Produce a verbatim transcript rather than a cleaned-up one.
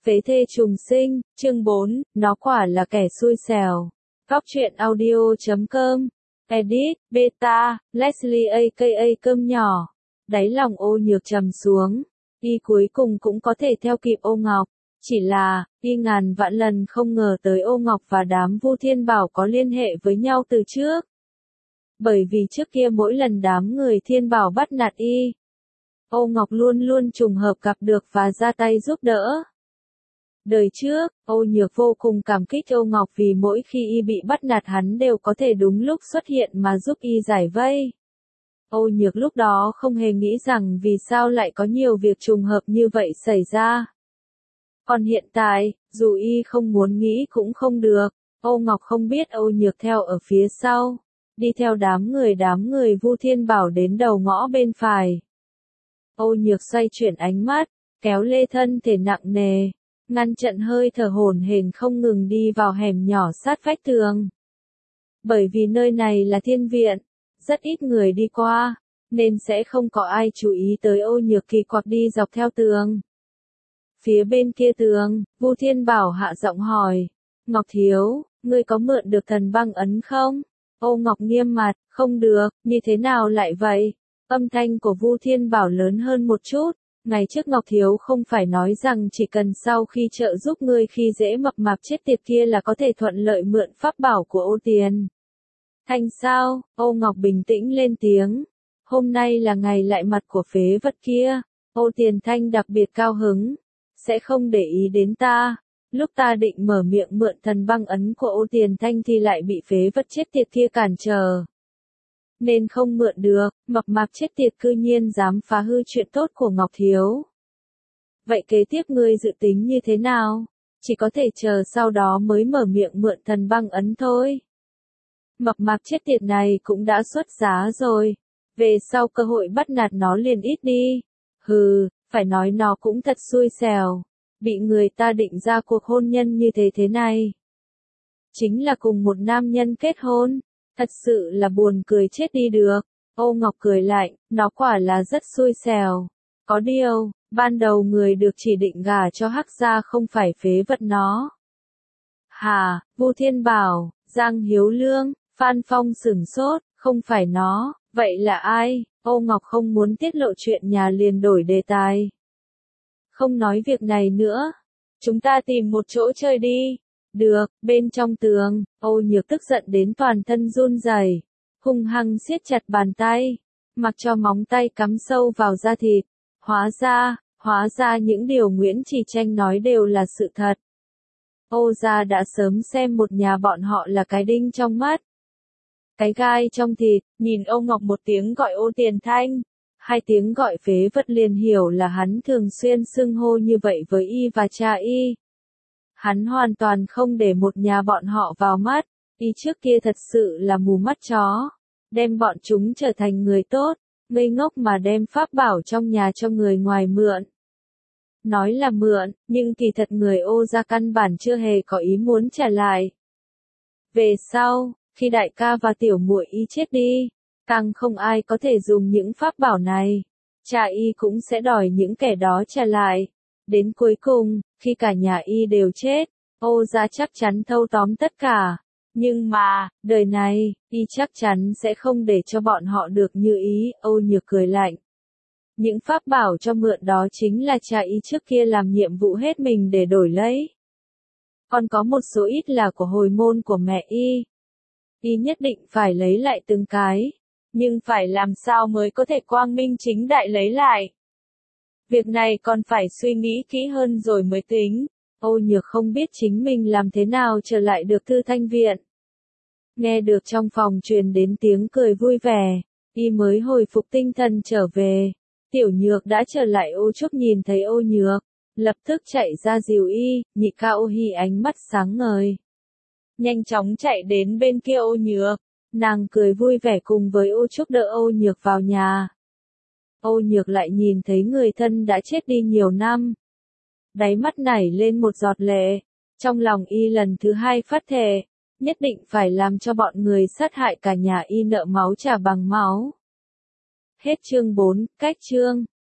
Phế thê trùng sinh, chương bốn, nó quả là kẻ xui xẻo. Góc truyện audio chấm com. Edit, Beta, Leslie aka cơm nhỏ. Đáy lòng Ô Nhược trầm xuống. Y cuối cùng cũng có thể theo kịp Ô Ngọc. Chỉ là, y ngàn vạn lần không ngờ tới Ô Ngọc và đám Vu Thiên Bảo có liên hệ với nhau từ trước. Bởi vì trước kia mỗi lần đám người Thiên Bảo bắt nạt y, Ô Ngọc luôn luôn trùng hợp gặp được và ra tay giúp đỡ. Đời trước, Ô Nhược vô cùng cảm kích Ô Ngọc vì mỗi khi y bị bắt nạt hắn đều có thể đúng lúc xuất hiện mà giúp y giải vây. Ô Nhược lúc đó không hề nghĩ rằng vì sao lại có nhiều việc trùng hợp như vậy xảy ra. Còn hiện tại, dù y không muốn nghĩ cũng không được, Ô Ngọc không biết Ô Nhược theo ở phía sau, đi theo đám người đám người Vu Thiên Bảo đến đầu ngõ bên phải. Ô Nhược xoay chuyển ánh mắt, kéo lê thân thể nặng nề, ngăn chặn hơi thở hổn hển không ngừng đi vào hẻm nhỏ sát vách tường. Bởi vì nơi này là thiên viện, rất ít người đi qua, nên sẽ không có ai chú ý tới Ô Nhược kỳ quặc đi dọc theo tường. Phía bên kia tường, Vu Thiên Bảo hạ giọng hỏi, Ngọc Thiếu, ngươi có mượn được thần băng ấn không? Ô Ngọc nghiêm mặt, không được, như thế nào lại vậy? Âm thanh của Vu Thiên Bảo lớn hơn một chút. Ngày trước Ngọc Thiếu không phải nói rằng chỉ cần sau khi trợ giúp ngươi khi dễ mập mạp chết tiệt kia là có thể thuận lợi mượn pháp bảo của Ô Tiền Thanh sao? Ô Ngọc bình tĩnh lên tiếng. Hôm nay là ngày lại mặt của phế vật kia. Ô Tiền Thanh đặc biệt cao hứng. Sẽ không để ý đến ta. Lúc ta định mở miệng mượn thần băng ấn của Ô Tiền Thanh thì lại bị phế vật chết tiệt kia cản trở. Nên không mượn được, mập mạp chết tiệt cư nhiên dám phá hư chuyện tốt của Ngọc Thiếu. Vậy kế tiếp ngươi dự tính như thế nào? Chỉ có thể chờ sau đó mới mở miệng mượn thần băng ấn thôi. Mập mạp chết tiệt này cũng đã xuất giá rồi. Về sau cơ hội bắt nạt nó liền ít đi. Hừ, phải nói nó cũng thật xui xẻo. Bị người ta định ra cuộc hôn nhân như thế thế này. Chính là cùng một nam nhân kết hôn. Thật sự là buồn cười chết đi được. Ô Ngọc cười lạnh, nó quả là rất xui xẻo. Có điều, ban đầu người được chỉ định gả cho Hắc gia không phải phế vật nó. Hà, Vu Thiên Bảo, Giang Hiếu Lương, Phan Phong sửng sốt, không phải nó, vậy là ai? Ô Ngọc không muốn tiết lộ chuyện nhà liền đổi đề tài. Không nói việc này nữa. Chúng ta tìm một chỗ chơi đi. Được, bên trong tường, Ô Nhược tức giận đến toàn thân run rẩy, hung hăng siết chặt bàn tay, mặc cho móng tay cắm sâu vào da thịt. Hóa ra, hóa ra những điều Nguyễn Chỉ Tranh nói đều là sự thật. Ô gia đã sớm xem một nhà bọn họ là cái đinh trong mắt, cái gai trong thịt. Nhìn Ô Ngọc một tiếng gọi Ô Tiền Thanh, hai tiếng gọi phế vật liền hiểu là hắn thường xuyên xưng hô như vậy với y và cha y. Hắn hoàn toàn không để một nhà bọn họ vào mắt, y trước kia thật sự là mù mắt chó, đem bọn chúng trở thành người tốt, ngây ngốc mà đem pháp bảo trong nhà cho người ngoài mượn. Nói là mượn, nhưng kỳ thật người Ô gia căn bản chưa hề có ý muốn trả lại. Về sau, khi đại ca và tiểu muội y chết đi, càng không ai có thể dùng những pháp bảo này, cha y cũng sẽ đòi những kẻ đó trả lại. Đến cuối cùng, khi cả nhà y đều chết, Ô gia chắc chắn thâu tóm tất cả. Nhưng mà, đời này, y chắc chắn sẽ không để cho bọn họ được như ý. Ô Nhược cười lạnh. Những pháp bảo cho mượn đó chính là cha y trước kia làm nhiệm vụ hết mình để đổi lấy. Còn có một số ít là của hồi môn của mẹ y. Y nhất định phải lấy lại từng cái. Nhưng phải làm sao mới có thể quang minh chính đại lấy lại? Việc này còn phải suy nghĩ kỹ hơn rồi mới tính. Ô Nhược không biết chính mình làm thế nào trở lại được Thư Thanh Viện. Nghe được trong phòng truyền đến tiếng cười vui vẻ, y mới hồi phục tinh thần trở về. Tiểu Nhược đã trở lại. Ô Trúc nhìn thấy Ô Nhược, lập tức chạy ra dìu y. Nhị ca Ô Hi ánh mắt sáng ngời, nhanh chóng chạy đến bên kia Ô Nhược. Nàng cười vui vẻ cùng với Ô Trúc đỡ Ô Nhược vào nhà. Ô Nhược lại nhìn thấy người thân đã chết đi nhiều năm. Đáy mắt nảy lên một giọt lệ. Trong lòng y lần thứ hai phát thề, nhất định phải làm cho bọn người sát hại cả nhà y nợ máu trả bằng máu. Hết chương bốn, cách chương.